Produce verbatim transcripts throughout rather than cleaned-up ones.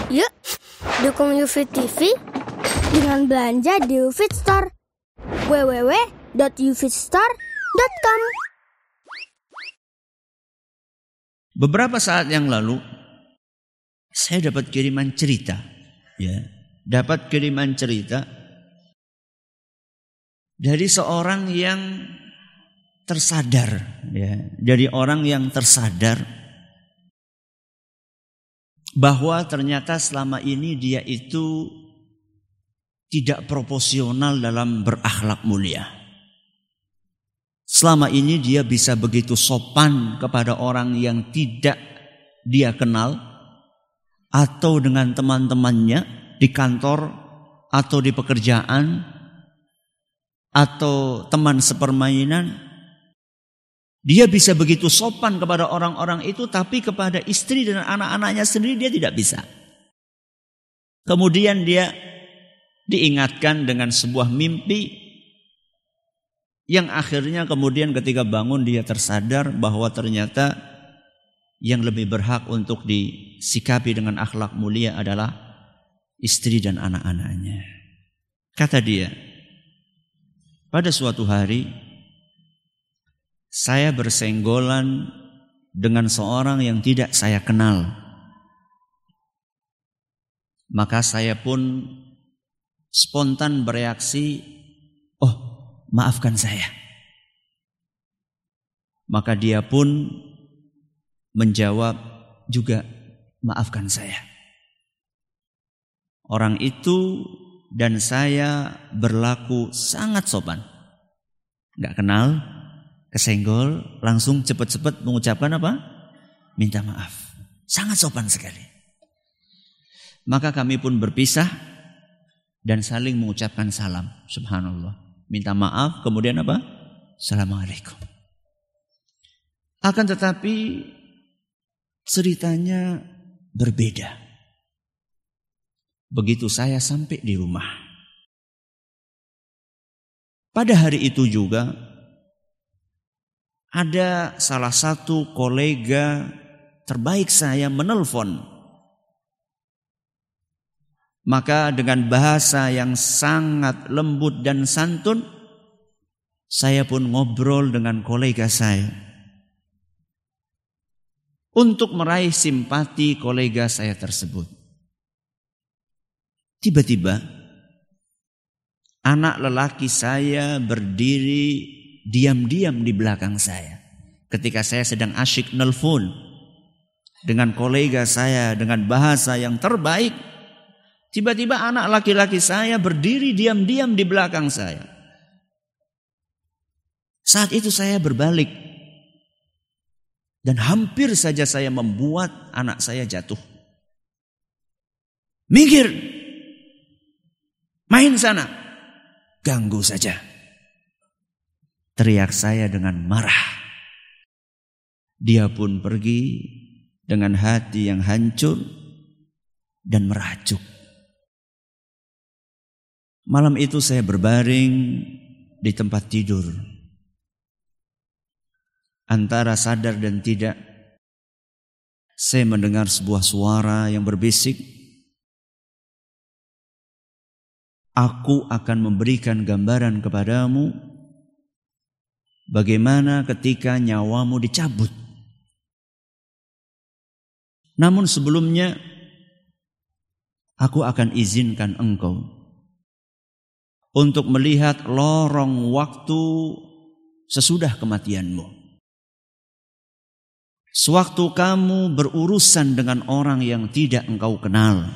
Yuk, dukung UFIT T V dengan belanja di UFIT Store. w w w dot ufitstore dot com. Beberapa saat yang lalu saya dapat kiriman cerita, ya, dapat kiriman cerita dari seorang yang tersadar, ya, dari orang yang tersadar bahwa ternyata selama ini dia itu tidak proporsional dalam berakhlak mulia. Selama ini dia bisa begitu sopan kepada orang yang tidak dia kenal, atau dengan teman-temannya di kantor atau di pekerjaan atau teman sepermainan. Dia bisa begitu sopan kepada orang-orang itu, tapi kepada istri dan anak-anaknya sendiri dia tidak bisa. Kemudian dia diingatkan dengan sebuah mimpi yang akhirnya kemudian ketika bangun dia tersadar bahwa ternyata yang lebih berhak untuk disikapi dengan akhlak mulia adalah istri dan anak-anaknya. Kata dia, pada suatu hari saya bersenggolan dengan seorang yang tidak saya kenal. Maka saya pun spontan bereaksi, oh, maafkan saya. Maka dia pun menjawab juga, maafkan saya. Orang itu dan saya berlaku sangat sopan. Gak kenal, kesenggol, langsung cepat-cepat mengucapkan apa? Minta maaf. Sangat sopan sekali. Maka kami pun berpisah dan saling mengucapkan salam. Subhanallah. Minta maaf, kemudian apa? Assalamualaikum. Akan tetapi ceritanya berbeda. Begitu saya sampai di rumah. Pada hari itu juga ada salah satu kolega terbaik saya menelpon. Maka dengan bahasa yang sangat lembut dan santun, saya pun ngobrol dengan kolega saya untuk meraih simpati kolega saya tersebut. Tiba-tiba anak lelaki saya berdiri diam-diam di belakang saya. Ketika saya sedang asyik nelpon dengan kolega saya dengan bahasa yang terbaik, tiba-tiba anak laki-laki saya berdiri diam-diam di belakang saya. Saat itu saya berbalik dan hampir saja saya membuat anak saya jatuh. Minggir, main sana, ganggu saja. Teriak saya dengan marah. Dia pun pergi dengan hati yang hancur dan merajuk. Malam itu saya berbaring di tempat tidur. Antara sadar dan tidak, saya mendengar sebuah suara yang berbisik, aku akan memberikan gambaran kepadamu bagaimana ketika nyawamu dicabut. Namun sebelumnya, aku akan izinkan engkau untuk melihat lorong waktu sesudah kematianmu. Sewaktu kamu berurusan dengan orang yang tidak engkau kenal,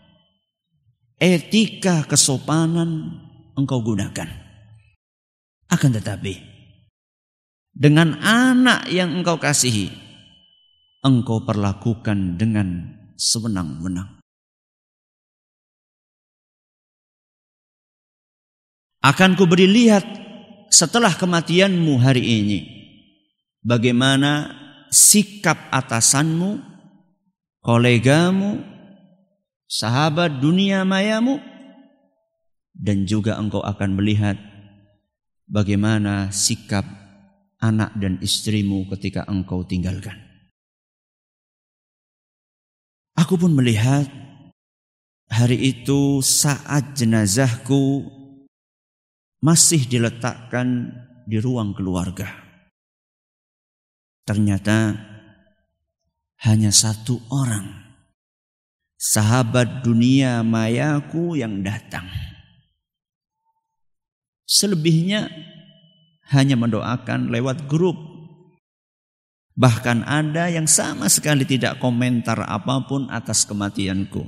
etika kesopanan engkau gunakan. Akan tetapi, dengan anak yang engkau kasihi, engkau perlakukan dengan sewenang-wenang. Akan kuberi lihat setelah kematianmu hari ini, bagaimana sikap atasanmu, kolegamu, sahabat dunia mayamu, dan juga engkau akan melihat bagaimana sikap anak dan istrimu ketika engkau tinggalkan. Aku pun melihat Hari itu saat jenazahku masih diletakkan di ruang keluarga, ternyata hanya satu orang, sahabat dunia mayaku yang datang. Selebihnya hanya mendoakan lewat grup. Bahkan ada yang sama sekali tidak komentar apapun atas kematianku.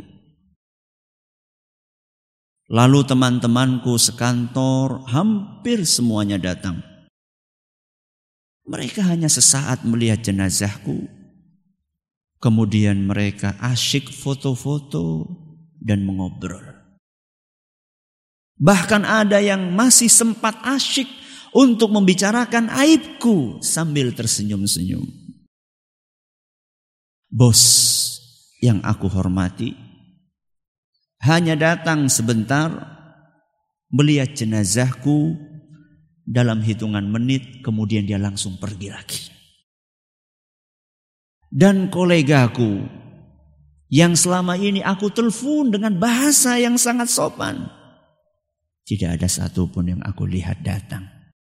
Lalu teman-temanku sekantor hampir semuanya datang. Mereka hanya sesaat melihat jenazahku. Kemudian mereka asyik foto-foto dan mengobrol. Bahkan ada yang masih sempat asyik untuk membicarakan aibku sambil tersenyum-senyum. Bos yang aku hormati hanya datang sebentar, melihat jenazahku dalam hitungan menit, kemudian dia langsung pergi lagi. Dan kolegaku yang selama ini aku telepon dengan bahasa yang sangat sopan, tidak ada satupun yang aku lihat datang.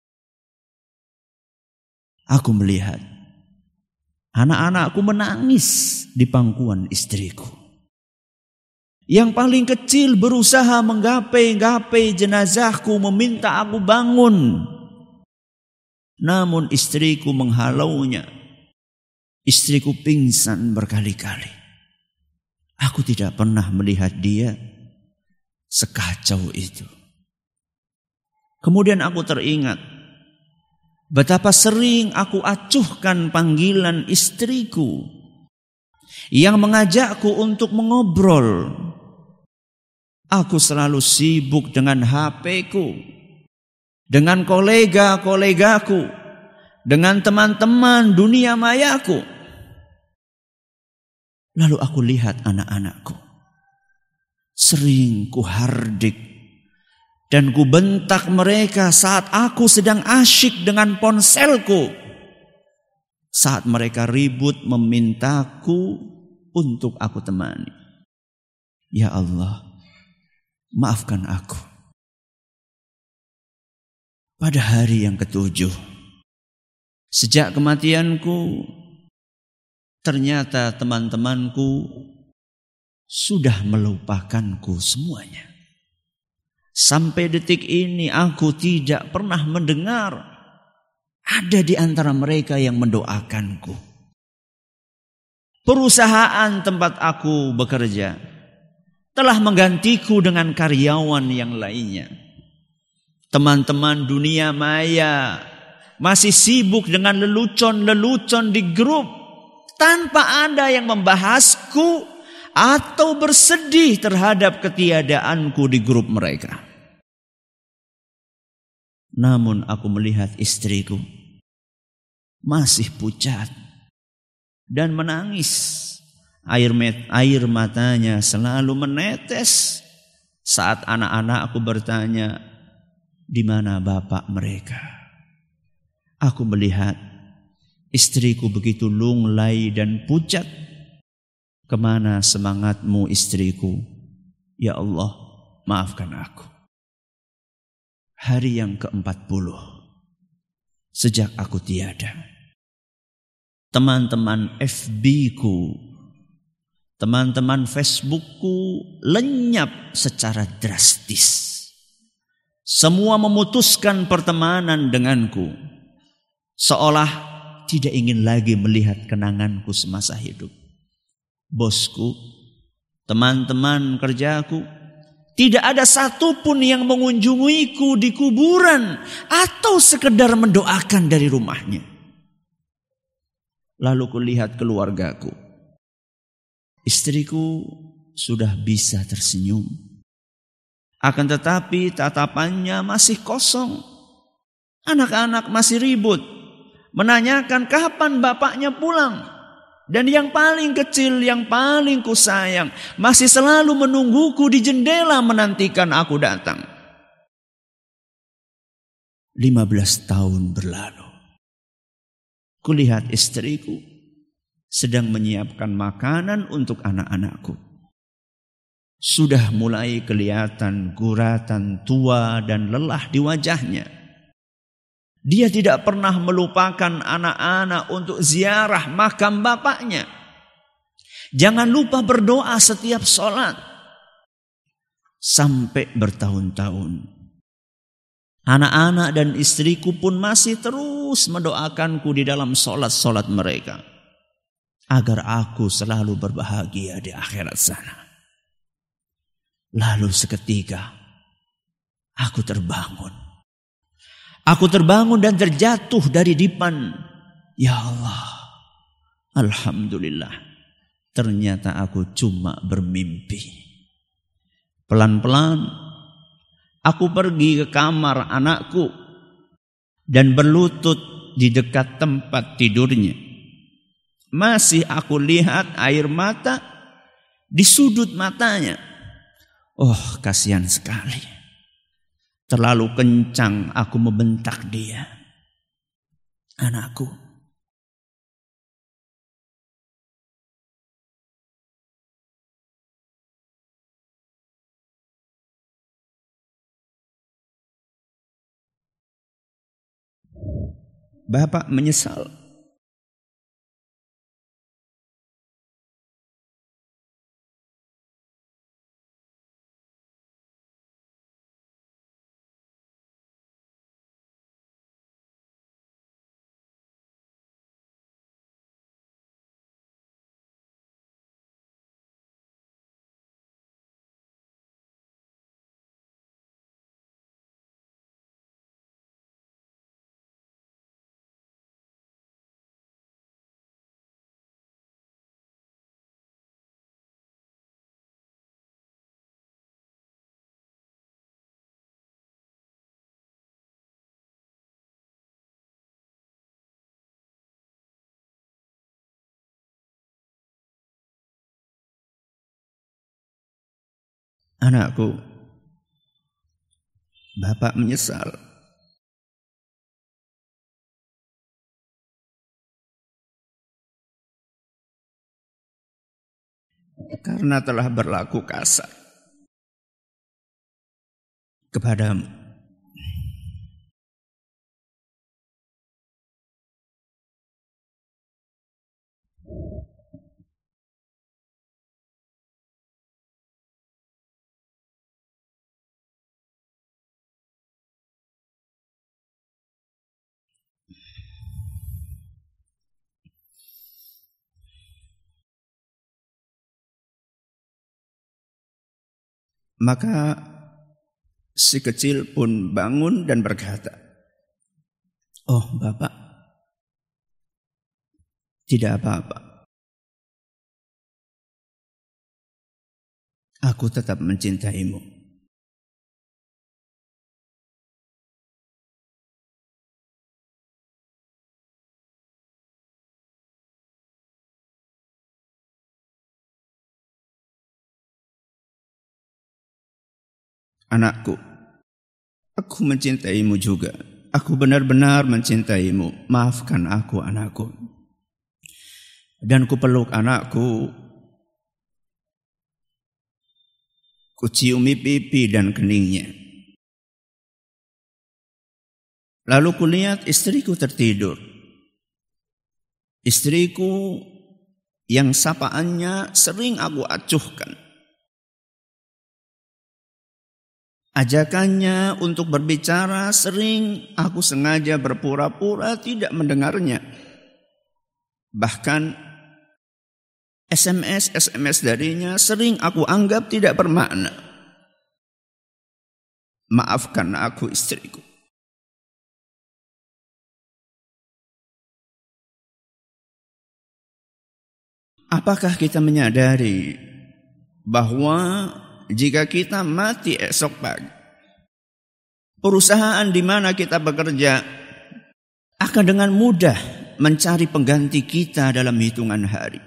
Aku melihat anak-anakku menangis di pangkuan istriku. Yang paling kecil berusaha menggapai-gapai jenazahku, meminta aku bangun. Namun istriku menghalaunya. Istriku pingsan berkali-kali. Aku tidak pernah melihat dia sekacau itu. Kemudian aku teringat betapa sering aku acuhkan panggilan istriku yang mengajakku untuk mengobrol. Aku selalu sibuk dengan H P-ku, dengan kolega-kolegaku, dengan teman-teman dunia mayaku. Lalu aku lihat anak-anakku. Sering ku hardik dan ku bentak mereka saat aku sedang asyik dengan ponselku. Saat mereka ribut memintaku untuk aku temani. Ya Allah, maafkan aku. Pada hari yang ketujuh, sejak kematianku, ternyata teman-temanku sudah melupakanku semuanya. Sampai detik ini aku tidak pernah mendengar ada di antara mereka yang mendoakanku. Perusahaan tempat aku bekerja telah menggantiku dengan karyawan yang lainnya. Teman-teman dunia maya masih sibuk dengan lelucon-lelucon di grup tanpa ada yang membahasku atau bersedih terhadap ketiadaanku di grup mereka. Namun aku melihat istriku masih pucat dan menangis. Air, met, air matanya selalu menetes saat anak-anakku bertanya, di mana bapak mereka? Aku melihat istriku begitu lunglai dan pucat. Kemana semangatmu istriku? Ya Allah, maafkan aku. Hari yang keempat puluh sejak aku tiada. Teman-teman F B-ku, teman-teman Facebookku lenyap secara drastis. Semua memutuskan pertemanan denganku. Seolah tidak ingin lagi melihat kenanganku semasa hidup. Bosku, teman-teman kerjaku, tidak ada satupun yang mengunjungiku di kuburan atau sekedar mendoakan dari rumahnya. Lalu kulihat keluargaku. Istriku sudah bisa tersenyum. Akan tetapi tatapannya masih kosong. Anak-anak masih ribut, menanyakan kapan bapaknya pulang. Dan yang paling kecil, yang paling kusayang, masih selalu menungguku di jendela menantikan aku datang. lima belas tahun berlalu. Kulihat istriku sedang menyiapkan makanan untuk anak-anakku. Sudah mulai kelihatan guratan tua dan lelah di wajahnya. Dia tidak pernah melupakan anak-anak untuk ziarah makam bapaknya. Jangan lupa berdoa setiap sholat. Sampai bertahun-tahun. Anak-anak dan istriku pun masih terus mendoakanku di dalam sholat-sholat mereka. Agar aku selalu berbahagia di akhirat sana. Lalu seketika aku terbangun. Aku terbangun dan terjatuh dari dipan. Ya Allah, alhamdulillah. Ternyata aku cuma bermimpi. Pelan-pelan aku pergi ke kamar anakku dan berlutut di dekat tempat tidurnya. Masih aku lihat air mata di sudut matanya. Oh, kasihan sekali. Terlalu kencang aku membentak dia. Anakku. Bapak menyesal. Anakku, Bapak menyesal. Karena telah berlaku kasar kepadamu. Maka si kecil pun bangun dan berkata, "Oh Bapak, tidak apa-apa. Aku tetap mencintaimu." Anakku, aku mencintaimu juga. Aku benar-benar mencintaimu. Maafkan aku, anakku. Dan kupeluk anakku. Kuciumi pipi dan keningnya. Lalu kulihat istriku tertidur. Istriku yang sapaannya sering aku acuhkan. Ajakannya untuk berbicara sering aku sengaja berpura-pura tidak mendengarnya. Bahkan S M S-S M S darinya sering aku anggap tidak bermakna. Maafkan aku, istriku. Apakah kita menyadari bahwa jika kita mati esok pagi, perusahaan di mana kita bekerja akan dengan mudah mencari pengganti kita dalam hitungan hari.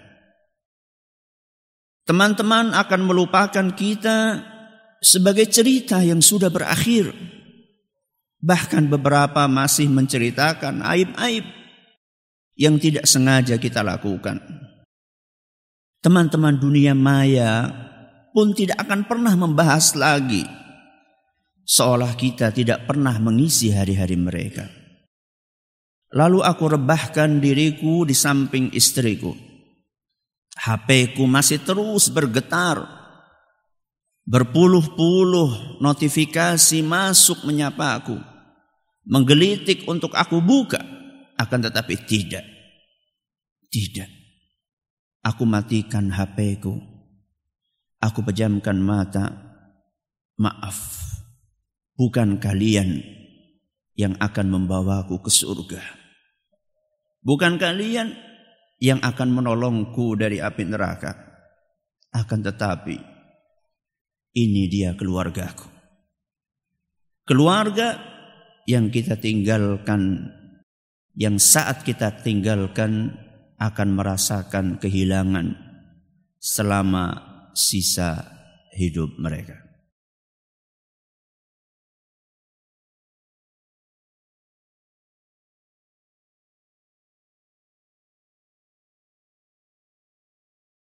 Teman-teman akan melupakan kita sebagai cerita yang sudah berakhir. Bahkan beberapa masih menceritakan aib-aib yang tidak sengaja kita lakukan. Teman-teman dunia maya pun tidak akan pernah membahas lagi. Seolah kita tidak pernah mengisi hari-hari mereka. Lalu aku rebahkan diriku di samping istriku. H P-ku masih terus bergetar. Berpuluh-puluh notifikasi masuk menyapa aku. Menggelitik untuk aku buka. Akan tetapi tidak. Tidak. Aku matikan H P-ku. Aku pejamkan mata. Maaf. Bukan kalian yang akan membawaku ke surga. Bukan kalian yang akan menolongku dari api neraka. Akan tetapi, ini dia keluargaku. Keluarga yang kita tinggalkan, yang saat kita tinggalkan akan merasakan kehilangan selama sisa hidup mereka.